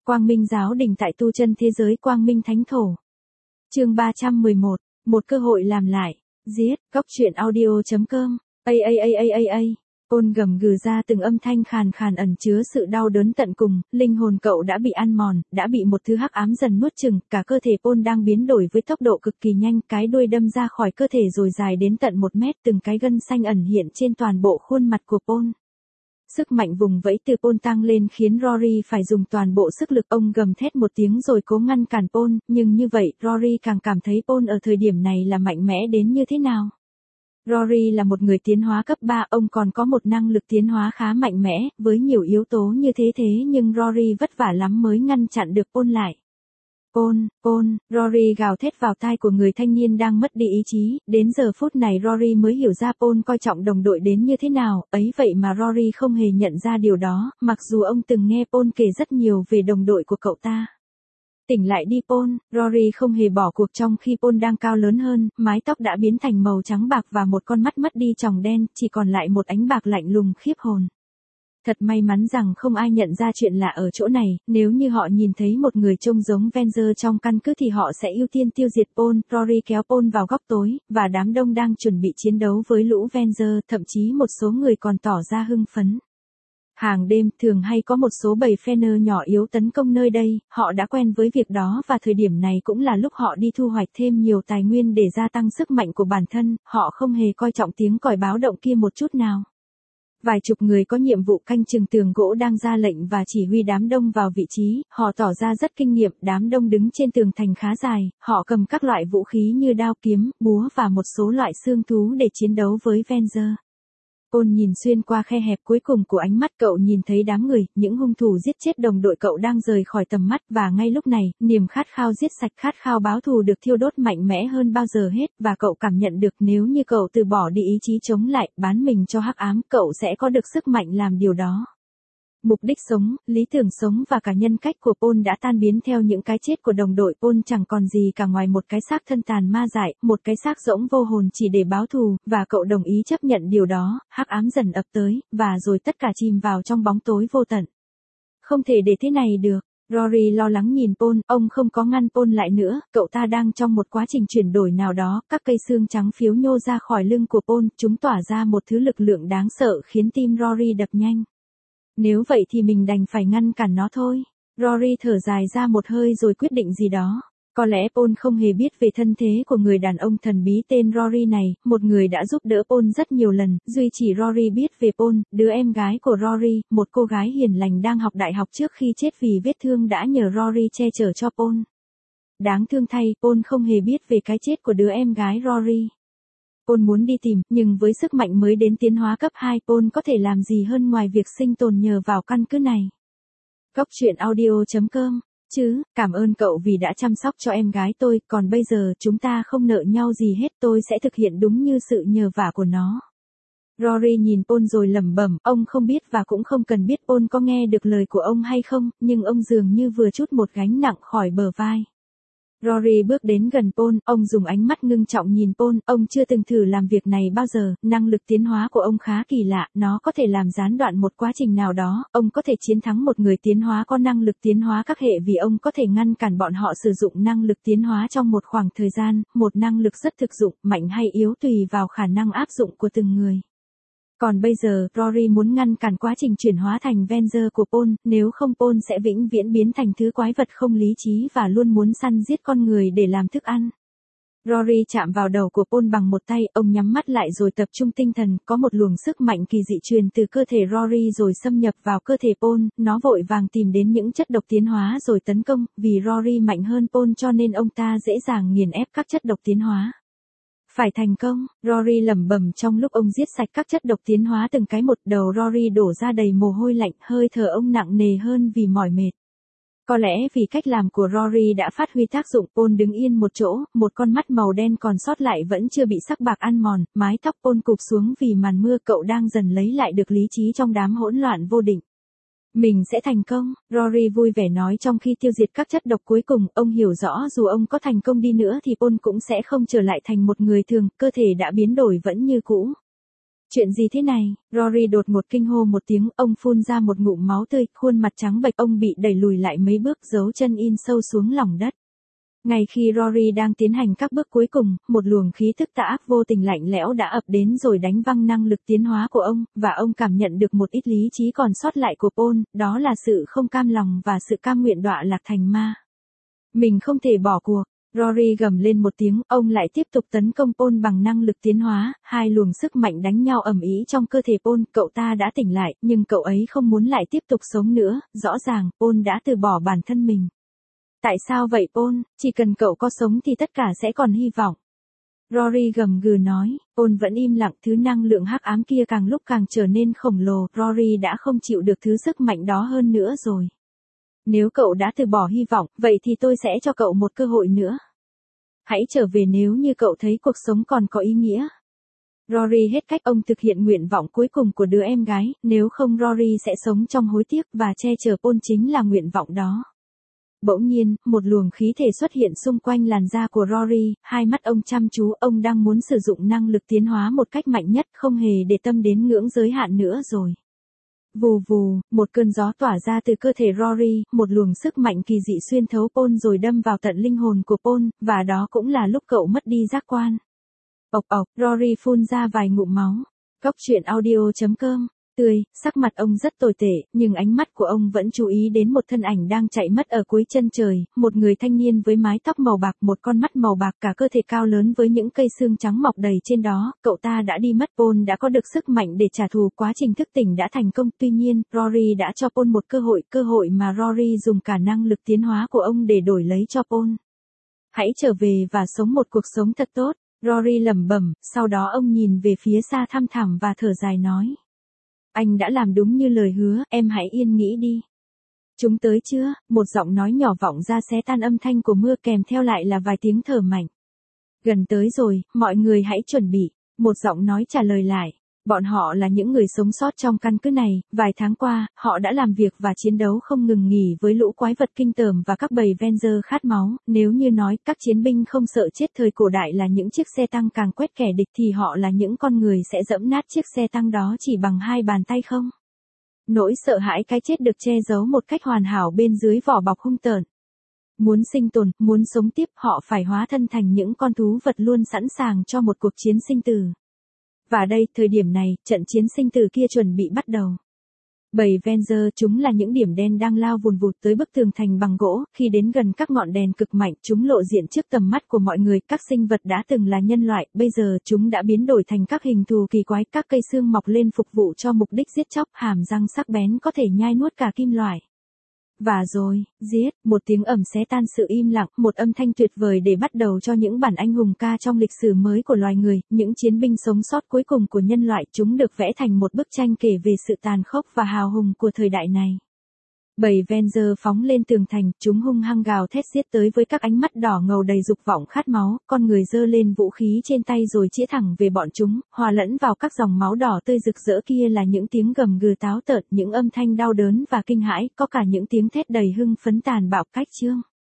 Quang Minh Giáo Đình tại tu chân thế giới Quang Minh Thánh Thổ. Chương 311, một cơ hội làm lại. Giết, góc truyện audio.com. Ôn gầm gừ ra từng âm thanh khàn khàn ẩn chứa sự đau đớn tận cùng, linh hồn cậu đã bị ăn mòn, đã bị một thứ hắc ám dần nuốt chửng, cả cơ thể Paul đang biến đổi với tốc độ cực kỳ nhanh, cái đuôi đâm ra khỏi cơ thể rồi dài đến tận 1 mét, từng cái gân xanh ẩn hiện trên toàn bộ khuôn mặt của Paul. Sức mạnh vùng vẫy từ Paul tăng lên khiến Rory phải dùng toàn bộ sức lực, ông gầm thét một tiếng rồi cố ngăn cản Paul, nhưng như vậy Rory càng cảm thấy Paul ở thời điểm này là mạnh mẽ đến như thế nào. Rory là một người tiến hóa cấp 3, ông còn có một năng lực tiến hóa khá mạnh mẽ, với nhiều yếu tố như thế nhưng Rory vất vả lắm mới ngăn chặn được Paul lại. Paul, Rory gào thét vào tai của người thanh niên đang mất đi ý chí, đến giờ phút này Rory mới hiểu ra Paul coi trọng đồng đội đến như thế nào, ấy vậy mà Rory không hề nhận ra điều đó, mặc dù ông từng nghe Paul kể rất nhiều về đồng đội của cậu ta. Tỉnh lại đi Paul, Rory không hề bỏ cuộc trong khi Paul đang cao lớn hơn, mái tóc đã biến thành màu trắng bạc và một con mắt mất đi tròng đen, chỉ còn lại một ánh bạc lạnh lùng khiếp hồn. Thật may mắn rằng không ai nhận ra chuyện lạ ở chỗ này, nếu như họ nhìn thấy một người trông giống Venger trong căn cứ thì họ sẽ ưu tiên tiêu diệt Paul. Rory kéo Paul vào góc tối, và đám đông đang chuẩn bị chiến đấu với lũ Venger, thậm chí một số người còn tỏ ra hưng phấn. Hàng đêm, thường hay có một số bầy Fener nhỏ yếu tấn công nơi đây, họ đã quen với việc đó và thời điểm này cũng là lúc họ đi thu hoạch thêm nhiều tài nguyên để gia tăng sức mạnh của bản thân, họ không hề coi trọng tiếng còi báo động kia một chút nào. Vài chục người có nhiệm vụ canh chừng tường gỗ đang ra lệnh và chỉ huy đám đông vào vị trí, họ tỏ ra rất kinh nghiệm, đám đông đứng trên tường thành khá dài, họ cầm các loại vũ khí như đao kiếm, búa và một số loại xương thú để chiến đấu với Venger. Paul nhìn xuyên qua khe hẹp cuối cùng của ánh mắt, cậu nhìn thấy đám người, những hung thủ giết chết đồng đội cậu đang rời khỏi tầm mắt, và ngay lúc này, niềm khát khao giết sạch, khát khao báo thù được thiêu đốt mạnh mẽ hơn bao giờ hết, và cậu cảm nhận được nếu như cậu từ bỏ đi ý chí chống lại, bán mình cho hắc ám, cậu sẽ có được sức mạnh làm điều đó. Mục đích sống, lý tưởng sống và cả nhân cách của Paul đã tan biến theo những cái chết của đồng đội. Paul chẳng còn gì cả ngoài một cái xác thân tàn ma dại, một cái xác rỗng vô hồn chỉ để báo thù, và cậu đồng ý chấp nhận điều đó. Hắc ám dần ập tới, và rồi tất cả chìm vào trong bóng tối vô tận. Không thể để thế này được. Rory lo lắng nhìn Paul, ông không có ngăn Paul lại nữa, cậu ta đang trong một quá trình chuyển đổi nào đó, các cây xương trắng phiếu nhô ra khỏi lưng của Paul, chúng tỏa ra một thứ lực lượng đáng sợ khiến tim Rory đập nhanh. Nếu vậy thì mình đành phải ngăn cản nó thôi. Rory thở dài ra một hơi rồi quyết định gì đó. Có lẽ Paul không hề biết về thân thế của người đàn ông thần bí tên Rory này, một người đã giúp đỡ Paul rất nhiều lần, duy chỉ Rory biết về Paul, đứa em gái của Rory, một cô gái hiền lành đang học đại học trước khi chết vì vết thương đã nhờ Rory che chở cho Paul. Đáng thương thay, Paul không hề biết về cái chết của đứa em gái Rory. Paul muốn đi tìm, nhưng với sức mạnh mới đến tiến hóa cấp 2, Paul có thể làm gì hơn ngoài việc sinh tồn nhờ vào căn cứ này. Góc truyện audio.com. Cảm ơn cậu vì đã chăm sóc cho em gái tôi, còn bây giờ chúng ta không nợ nhau gì hết, tôi sẽ thực hiện đúng như sự nhờ vả của nó. Rory nhìn Paul rồi lẩm bẩm, ông không biết và cũng không cần biết Paul có nghe được lời của ông hay không, nhưng ông dường như vừa trút một gánh nặng khỏi bờ vai. Rory bước đến gần Paul, ông dùng ánh mắt ngưng trọng nhìn Paul, ông chưa từng thử làm việc này bao giờ, năng lực tiến hóa của ông khá kỳ lạ, nó có thể làm gián đoạn một quá trình nào đó, ông có thể chiến thắng một người tiến hóa có năng lực tiến hóa các hệ vì ông có thể ngăn cản bọn họ sử dụng năng lực tiến hóa trong một khoảng thời gian, một năng lực rất thực dụng, mạnh hay yếu tùy vào khả năng áp dụng của từng người. Còn bây giờ, Rory muốn ngăn cản quá trình chuyển hóa thành Venger của Paul, nếu không Paul sẽ vĩnh viễn biến thành thứ quái vật không lý trí và luôn muốn săn giết con người để làm thức ăn. Rory chạm vào đầu của Paul bằng một tay, ông nhắm mắt lại rồi tập trung tinh thần, có một luồng sức mạnh kỳ dị truyền từ cơ thể Rory rồi xâm nhập vào cơ thể Paul, nó vội vàng tìm đến những chất độc tiến hóa rồi tấn công, vì Rory mạnh hơn Paul cho nên ông ta dễ dàng nghiền ép các chất độc tiến hóa. Phải thành công, Rory lẩm bẩm trong lúc ông giết sạch các chất độc tiến hóa từng cái một, đầu Rory đổ ra đầy mồ hôi lạnh, hơi thở ông nặng nề hơn vì mỏi mệt. Có lẽ vì cách làm của Rory đã phát huy tác dụng, Paul đứng yên một chỗ, một con mắt màu đen còn sót lại vẫn chưa bị sắc bạc ăn mòn, mái tóc Paul cụp xuống vì màn mưa, cậu đang dần lấy lại được lý trí trong đám hỗn loạn vô định. Mình sẽ thành công, Rory vui vẻ nói trong khi tiêu diệt các chất độc cuối cùng, ông hiểu rõ dù ông có thành công đi nữa thì Paul cũng sẽ không trở lại thành một người thường, cơ thể đã biến đổi vẫn như cũ. Chuyện gì thế này? Rory đột ngột kinh hô một tiếng, ông phun ra một ngụm máu tươi, khuôn mặt trắng bệch, ông bị đẩy lùi lại mấy bước, dấu chân in sâu xuống lòng đất. Ngay khi Rory đang tiến hành các bước cuối cùng, một luồng khí tức tà ác vô tình lạnh lẽo đã ập đến rồi đánh văng năng lực tiến hóa của ông, và ông cảm nhận được một ít lý trí còn sót lại của Paul, đó là sự không cam lòng và sự cam nguyện đọa lạc thành ma. Mình không thể bỏ cuộc. Rory gầm lên một tiếng, ông lại tiếp tục tấn công Paul bằng năng lực tiến hóa, hai luồng sức mạnh đánh nhau ầm ĩ trong cơ thể Paul, cậu ta đã tỉnh lại, nhưng cậu ấy không muốn lại tiếp tục sống nữa, rõ ràng, Paul đã từ bỏ bản thân mình. Tại sao vậy Paul, chỉ cần cậu có sống thì tất cả sẽ còn hy vọng. Rory gầm gừ nói, Paul vẫn im lặng, thứ năng lượng hắc ám kia càng lúc càng trở nên khổng lồ, Rory đã không chịu được thứ sức mạnh đó hơn nữa rồi. Nếu cậu đã từ bỏ hy vọng, vậy thì tôi sẽ cho cậu một cơ hội nữa. Hãy trở về nếu như cậu thấy cuộc sống còn có ý nghĩa. Rory hết cách, ông thực hiện nguyện vọng cuối cùng của đứa em gái, nếu không Rory sẽ sống trong hối tiếc và che chở Paul chính là nguyện vọng đó. Bỗng nhiên, một luồng khí thể xuất hiện xung quanh làn da của Rory, hai mắt ông chăm chú, ông đang muốn sử dụng năng lực tiến hóa một cách mạnh nhất, không hề để tâm đến ngưỡng giới hạn nữa rồi. Vù vù, một cơn gió tỏa ra từ cơ thể Rory, một luồng sức mạnh kỳ dị xuyên thấu Paul rồi đâm vào tận linh hồn của Paul, và đó cũng là lúc cậu mất đi giác quan. Ộc ộc, Rory phun ra vài ngụm máu. Cóc truyện audio.com. Tươi, sắc mặt ông rất tồi tệ, nhưng ánh mắt của ông vẫn chú ý đến một thân ảnh đang chạy mất ở cuối chân trời, một người thanh niên với mái tóc màu bạc, một con mắt màu bạc, cả cơ thể cao lớn với những cây xương trắng mọc đầy trên đó, cậu ta đã đi mất. Paul đã có được sức mạnh để trả thù, quá trình thức tỉnh đã thành công, tuy nhiên, Rory đã cho Paul một cơ hội mà Rory dùng cả năng lực tiến hóa của ông để đổi lấy cho Paul. Hãy trở về và sống một cuộc sống thật tốt, Rory lẩm bẩm, sau đó ông nhìn về phía xa thăm thẳm và thở dài nói. Anh đã làm đúng như lời hứa, em hãy yên nghĩ đi. Chúng tới chưa? Một giọng nói nhỏ vọng ra xé tan âm thanh của mưa, kèm theo lại là vài tiếng thở mạnh. Gần tới rồi, mọi người hãy chuẩn bị. Một giọng nói trả lời lại. Bọn họ là những người sống sót trong căn cứ này, vài tháng qua, họ đã làm việc và chiến đấu không ngừng nghỉ với lũ quái vật kinh tởm và các bầy Venger khát máu. Nếu như nói các chiến binh không sợ chết thời cổ đại là những chiếc xe tăng càng quét kẻ địch thì họ là những con người sẽ dẫm nát chiếc xe tăng đó chỉ bằng hai bàn tay không. Nỗi sợ hãi cái chết được che giấu một cách hoàn hảo bên dưới vỏ bọc hung tợn. Muốn sinh tồn, muốn sống tiếp, họ phải hóa thân thành những con thú vật luôn sẵn sàng cho một cuộc chiến sinh tử. Và đây, thời điểm này, trận chiến sinh tử kia chuẩn bị bắt đầu. Bầy Venger, chúng là những điểm đen đang lao vùn vụt tới bức tường thành bằng gỗ, khi đến gần các ngọn đèn cực mạnh, chúng lộ diện trước tầm mắt của mọi người, các sinh vật đã từng là nhân loại, bây giờ chúng đã biến đổi thành các hình thù kỳ quái, các cây xương mọc lên phục vụ cho mục đích giết chóc, hàm răng sắc bén có thể nhai nuốt cả kim loại. Và rồi, giết, một tiếng ầm xé tan sự im lặng, một âm thanh tuyệt vời để bắt đầu cho những bản anh hùng ca trong lịch sử mới của loài người, những chiến binh sống sót cuối cùng của nhân loại, chúng được vẽ thành một bức tranh kể về sự tàn khốc và hào hùng của thời đại này. Bầy Venger phóng lên tường thành, chúng hung hăng gào thét giết tới với các ánh mắt đỏ ngầu đầy dục vọng khát máu, con người giơ lên vũ khí trên tay rồi chĩa thẳng về bọn chúng, hòa lẫn vào các dòng máu đỏ tươi rực rỡ kia là những tiếng gầm gừ táo tợn, những âm thanh đau đớn và kinh hãi, có cả những tiếng thét đầy hưng phấn tàn bạo cách chương.